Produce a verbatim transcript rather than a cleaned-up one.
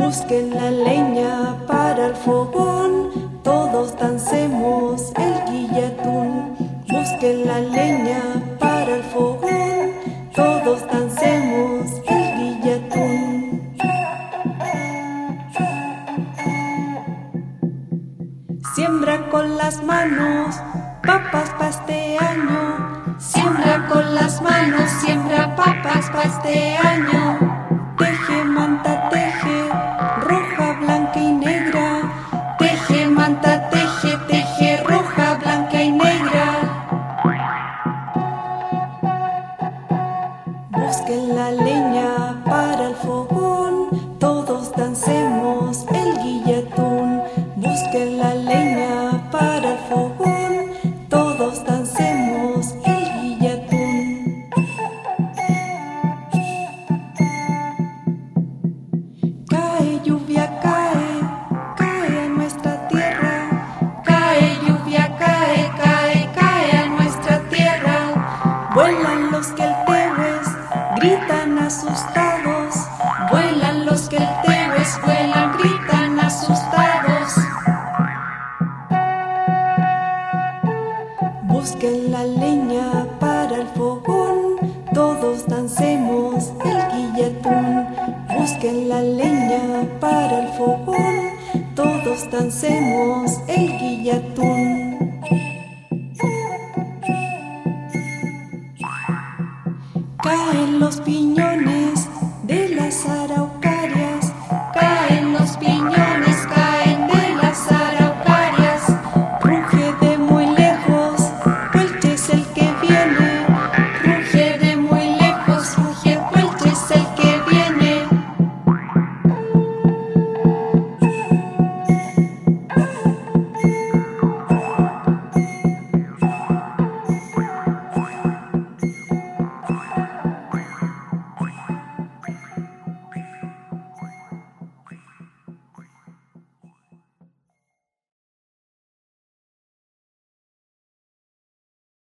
Busquen la leña para el fogón, todos dancemos el guillatún. Busquen la leña para el fogón, todos dancemos el guillatún. Siembra con las manos papas pa' este año. Siembra con las manos, siembra papas pa' este año. Teje manta, teje, roja, blanca y negra. Teje manta, teje, teje, roja, blanca y negra. Busquen la leña para el fogón, todos dancemos el guillatún. Busquen la leña para el fogón, todos dancemos el guillatún. Cae lluvia, cae, cae a nuestra tierra. Cae lluvia, cae, cae, cae a nuestra tierra. Vuelan los queltewes, gritan asustados. Vuelan los queltewes, vuelan, gritan asustados. Busquen la leña para el fogón, todos dancemos el guillatún. Busquen la leña para el fogón, todos dancemos el guillatún. Caen los piñones,